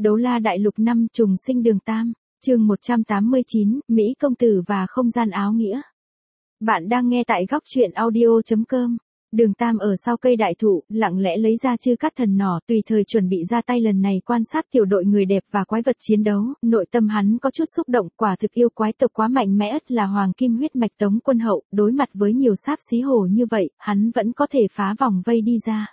Đấu La Đại Lục 5 trùng sinh đường Tam, chương 189, Mỹ công tử và không gian áo nghĩa. Bạn đang nghe tại góc truyện audio.com. Đường Tam ở sau cây đại thụ, lặng lẽ lấy ra chư cát thần nỏ, tùy thời chuẩn bị ra tay lần này quan sát tiểu đội người đẹp và quái vật chiến đấu. Nội tâm hắn có chút xúc động, quả thực yêu quái tộc quá mạnh mẽ, là hoàng kim huyết mạch Tống Quân Hậu, đối mặt với nhiều sáp xí hổ như vậy, hắn vẫn có thể phá vòng vây đi ra.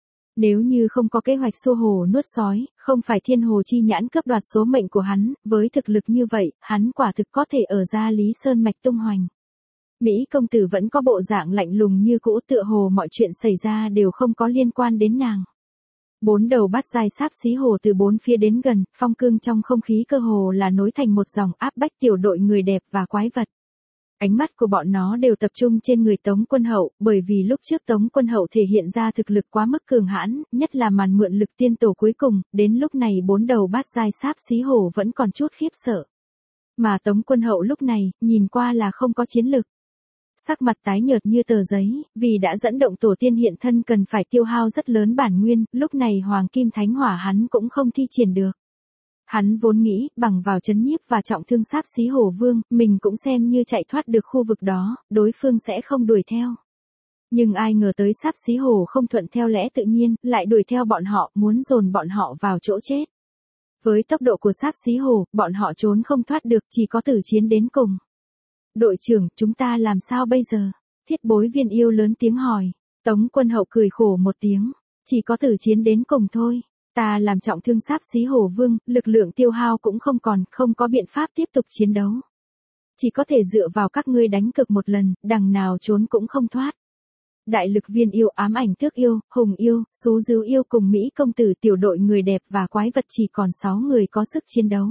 Nếu như không có kế hoạch xô hổ nuốt sói, không phải thiên hồ chi nhãn cướp đoạt số mệnh của hắn, với thực lực như vậy, hắn quả thực có thể ở ra Lý Sơn mạch tung hoành. Mỹ công tử vẫn có bộ dạng lạnh lùng như cũ, tựa hồ mọi chuyện xảy ra đều không có liên quan đến nàng. Bốn đầu bát giai sáp xí hổ từ bốn phía đến gần, phong cương trong không khí cơ hồ là nối thành một dòng áp bách tiểu đội người đẹp và quái vật. Ánh mắt của bọn nó đều tập trung trên người Tống Quân Hậu, bởi vì lúc trước Tống Quân Hậu thể hiện ra thực lực quá mức cường hãn, nhất là màn mượn lực tiên tổ cuối cùng, đến lúc này bốn đầu bát giai sáp xí hổ vẫn còn chút khiếp sợ. Mà Tống Quân Hậu lúc này, nhìn qua là không có chiến lực. Sắc mặt tái nhợt như tờ giấy, vì đã dẫn động tổ tiên hiện thân cần phải tiêu hao rất lớn bản nguyên, lúc này Hoàng Kim Thánh Hỏa hắn cũng không thi triển được. Hắn vốn nghĩ, bằng vào chấn nhiếp và trọng thương sáp xí hổ vương, mình cũng xem như chạy thoát được khu vực đó, đối phương sẽ không đuổi theo. Nhưng ai ngờ tới sáp xí hổ không thuận theo lẽ tự nhiên, lại đuổi theo bọn họ, muốn dồn bọn họ vào chỗ chết. Với tốc độ của sáp xí hổ, bọn họ trốn không thoát được, chỉ có tử chiến đến cùng. Đội trưởng, chúng ta làm sao bây giờ? Thiết Bối Viên yêu lớn tiếng hỏi. Tống Quân Hậu cười khổ một tiếng. Chỉ có tử chiến đến cùng thôi. Ta làm trọng thương sáp xí hổ vương, lực lượng tiêu hao cũng không còn, không có biện pháp tiếp tục chiến đấu. Chỉ có thể dựa vào các ngươi đánh cực một lần, đằng nào trốn cũng không thoát. Đại Lực Viên yêu, Ám Ảnh Tước yêu, Hùng yêu, Sú Dứu yêu cùng Mỹ công tử tiểu đội người đẹp và quái vật chỉ còn 6 người có sức chiến đấu.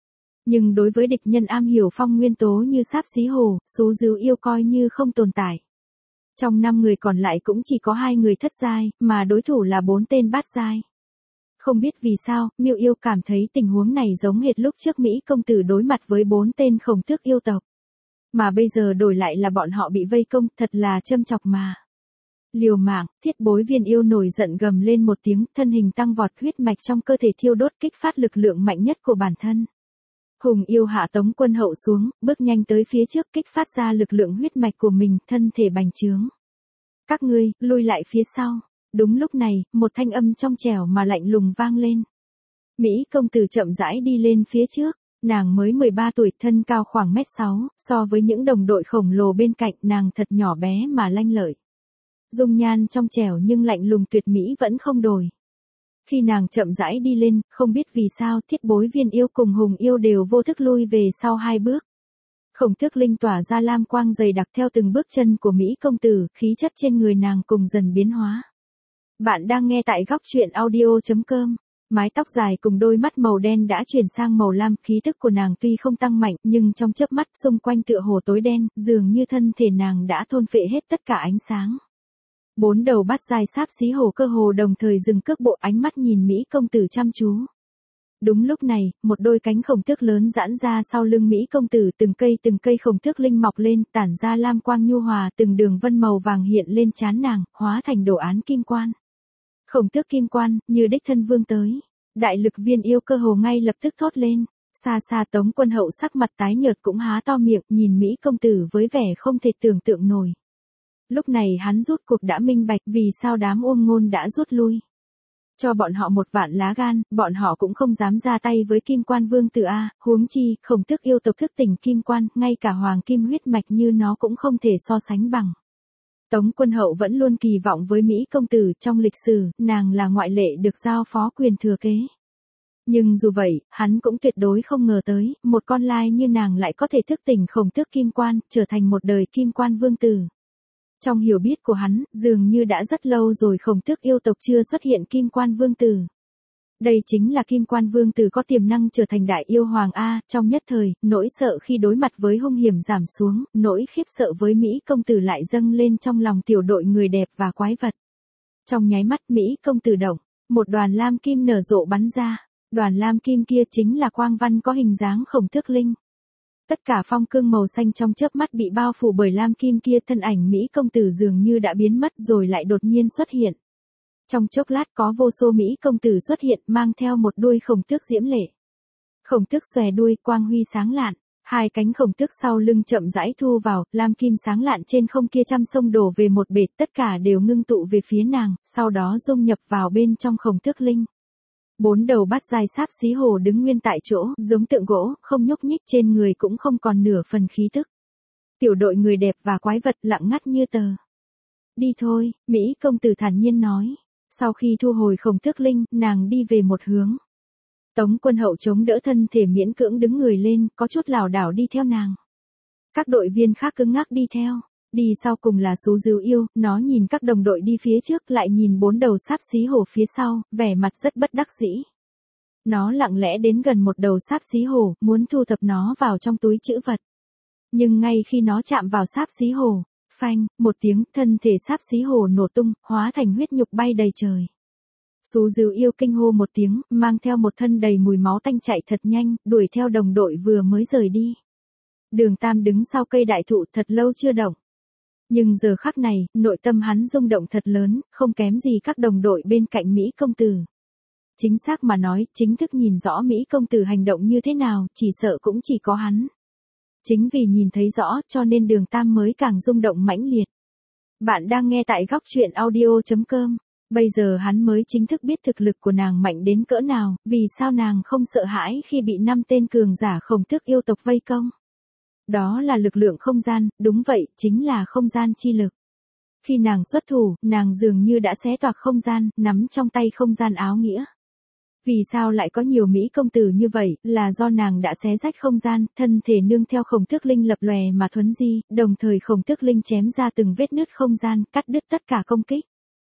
Nhưng đối với địch nhân am hiểu phong nguyên tố như sáp xí hổ, Sú Dứu yêu coi như không tồn tại. Trong 5 người còn lại cũng chỉ có 2 người thất giai, mà đối thủ là 4 tên bát giai. Không biết vì sao, Miêu yêu cảm thấy tình huống này giống hệt lúc trước Mỹ công tử đối mặt với 4 tên khổng tước yêu tộc. Mà bây giờ đổi lại là bọn họ bị vây công, thật là châm chọc mà. Liều mạng, Thiết Bối Viên yêu nổi giận gầm lên một tiếng, thân hình tăng vọt, huyết mạch trong cơ thể thiêu đốt, kích phát lực lượng mạnh nhất của bản thân. Hùng yêu hạ Tống Quân Hậu xuống, bước nhanh tới phía trước, kích phát ra lực lượng huyết mạch của mình, thân thể bành trướng. Các ngươi, lui lại phía sau. Đúng lúc này, một thanh âm trong trẻo mà lạnh lùng vang lên. Mỹ công tử chậm rãi đi lên phía trước, nàng mới 13 tuổi, thân cao khoảng 1m6, so với những đồng đội khổng lồ bên cạnh nàng thật nhỏ bé mà lanh lợi. Dung nhan trong trẻo nhưng lạnh lùng tuyệt mỹ vẫn không đổi. Khi nàng chậm rãi đi lên, không biết vì sao Thiết Bối Viên yêu cùng Hùng yêu đều vô thức lui về sau 2 bước. Khổng tước linh tỏa ra lam quang dày đặc theo từng bước chân của Mỹ công tử, khí chất trên người nàng cùng dần biến hóa. Bạn đang nghe tại góc truyện audio.com. Mái tóc dài cùng đôi mắt màu đen đã chuyển sang màu lam, khí tức của nàng tuy không tăng mạnh nhưng trong chớp mắt xung quanh tựa hồ tối đen, dường như thân thể nàng đã thôn phệ hết tất cả ánh sáng. 4 đầu bát giai sáp xí hổ cơ hồ đồng thời dừng cước bộ, ánh mắt nhìn Mỹ công tử chăm chú. Đúng lúc này, một đôi cánh khổng tước lớn giãn ra sau lưng Mỹ công tử, từng cây khổng tước linh mọc lên, tản ra lam quang nhu hòa, từng đường vân màu vàng hiện lên trán nàng, hóa thành đồ án kim quan. Khổng tước kim quan, như đích thân vương tới. Đại Lực Viên yêu cơ hồ ngay lập tức thốt lên. Xa xa Tống Quân Hậu sắc mặt tái nhợt cũng há to miệng, nhìn Mỹ công tử với vẻ không thể tưởng tượng nổi. Lúc này hắn rút cuộc đã minh bạch vì sao đám Uông Ngôn đã rút lui. Cho bọn họ 1 vạn lá gan, bọn họ cũng không dám ra tay với Kim Quan Vương tử a, huống chi, khổng tước yêu tộc thức tỉnh Kim Quan, ngay cả hoàng kim huyết mạch như nó cũng không thể so sánh bằng. Tống Quân Hậu vẫn luôn kỳ vọng với Mỹ công tử, trong lịch sử, nàng là ngoại lệ được giao phó quyền thừa kế. Nhưng dù vậy, hắn cũng tuyệt đối không ngờ tới, một con lai như nàng lại có thể thức tỉnh khổng tước Kim Quan, trở thành một đời Kim Quan Vương tử. Trong hiểu biết của hắn, dường như đã rất lâu rồi khổng tước yêu tộc chưa xuất hiện Kim Quan Vương tử. Đây chính là Kim Quan Vương tử có tiềm năng trở thành đại yêu hoàng A, trong nhất thời, nỗi sợ khi đối mặt với hung hiểm giảm xuống, nỗi khiếp sợ với Mỹ công tử lại dâng lên trong lòng tiểu đội người đẹp và quái vật. Trong nháy mắt Mỹ công tử động, một đoàn lam kim nở rộ bắn ra, đoàn lam kim kia chính là quang văn có hình dáng khổng tước linh. Tất cả phong cương màu xanh trong chớp mắt bị bao phủ bởi lam kim kia, thân ảnh Mỹ công tử dường như đã biến mất rồi lại đột nhiên xuất hiện. Trong chốc lát có vô số Mỹ công tử xuất hiện mang theo một đuôi khổng tước diễm lệ. Khổng tước xòe đuôi quang huy sáng lạn, hai cánh khổng tước sau lưng chậm rãi thu vào, lam kim sáng lạn trên không kia trăm sông đổ về một bể, tất cả đều ngưng tụ về phía nàng, sau đó dung nhập vào bên trong khổng tước linh. 4 đầu bát dài sáp xí hổ đứng nguyên tại chỗ, giống tượng gỗ, không nhúc nhích, trên người cũng không còn nửa phần khí tức. Tiểu đội người đẹp và quái vật lặng ngắt như tờ. Đi thôi, Mỹ công tử thản nhiên nói. Sau khi thu hồi khổng tước linh, nàng đi về một hướng. Tống Quân Hậu chống đỡ thân thể miễn cưỡng đứng người lên, có chút lảo đảo đi theo nàng. Các đội viên khác cứng ngắc đi theo. Đi sau cùng là Sú Dưu Yêu, nó nhìn các đồng đội đi phía trước lại nhìn 4 đầu sáp xí hổ phía sau, vẻ mặt rất bất đắc dĩ. Nó lặng lẽ đến gần một đầu sáp xí hổ, muốn thu thập nó vào trong túi trữ vật. Nhưng ngay khi nó chạm vào sáp xí hổ, phanh, một tiếng, thân thể sáp xí hổ nổ tung, hóa thành huyết nhục bay đầy trời. Sú Dưu Yêu kinh hô một tiếng, mang theo một thân đầy mùi máu tanh chạy thật nhanh, đuổi theo đồng đội vừa mới rời đi. Đường Tam đứng sau cây đại thụ thật lâu chưa động. Nhưng giờ khắc này, nội tâm hắn rung động thật lớn, không kém gì các đồng đội bên cạnh Mỹ công tử. Chính xác mà nói, chính thức nhìn rõ Mỹ công tử hành động như thế nào, chỉ sợ cũng chỉ có hắn. Chính vì nhìn thấy rõ, cho nên Đường Tam mới càng rung động mãnh liệt. Bạn đang nghe tại góc truyện audio.com. Bây giờ hắn mới chính thức biết thực lực của nàng mạnh đến cỡ nào, vì sao nàng không sợ hãi khi bị 5 tên cường giả khổng tước yêu tộc vây công. Đó là lực lượng không gian, đúng vậy, chính là không gian chi lực. Khi nàng xuất thủ, nàng dường như đã xé toạc không gian, nắm trong tay không gian áo nghĩa. Vì sao lại có nhiều Mỹ công tử như vậy, là do nàng đã xé rách không gian, thân thể nương theo khổng tước linh lập lòe mà thuấn di, đồng thời khổng tước linh chém ra từng vết nứt không gian, cắt đứt tất cả công kích.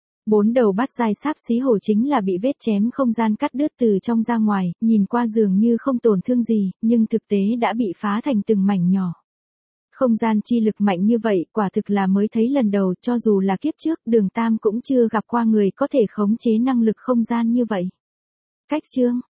4 đầu bát dài sáp xí hổ chính là bị vết chém không gian cắt đứt từ trong ra ngoài, nhìn qua dường như không tổn thương gì, nhưng thực tế đã bị phá thành từng mảnh nhỏ. Không gian chi lực mạnh như vậy, quả thực là mới thấy lần đầu, cho dù là kiếp trước, Đường Tam cũng chưa gặp qua người có thể khống chế năng lực không gian như vậy. Cách chương